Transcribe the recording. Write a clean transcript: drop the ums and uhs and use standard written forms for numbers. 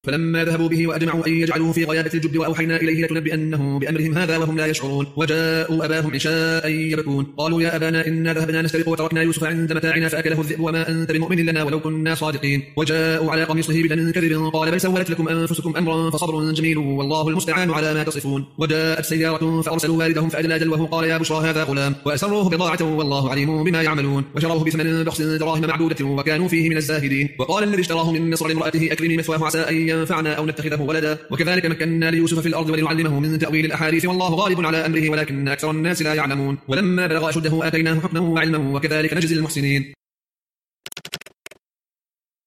فلما ذهبوا به وأجمعوا أن يجعلوه في غيابة الجب وأوحينا إليه لتنبئنهم بأمرهم هذا وهم لا يشعرون. وجاءوا أباهم عشاء يبكون قالوا يا أبانا إنا ذهبنا نستبق وتركنا يوسف عند متاعنا فأكله الذئب وما أنت بمؤمن لنا ولو كنا صادقين. وجاءوا على قميصه بدم كذب قال بل سولت لكم أنفسكم أمرا فصبر جميل والله المستعان على ما تصفون. وجاءت سيارة فأرسلوا واردهم فأدلى دلوه قال يا بشرى هذا غلام وأسروه بضاعة والله عليم بما يعملون. وشروه بثمن بخس دراهم معدودة وكانوا فيه من الزاهدين. وقال الذي اشتراه من مصر لامرأته أكرمي مثواه عسى أن ينفعنا أو نتخذه ولدا وكذلك مكنا ليوسف في الأرض ولنعلمه من تأويل الأحاديث والله غالب على أمره ولكن أكثر الناس لا يعلمون. ولما بلغ أشده آتيناه حكما وعلما وكذلك نجزي المحسنين.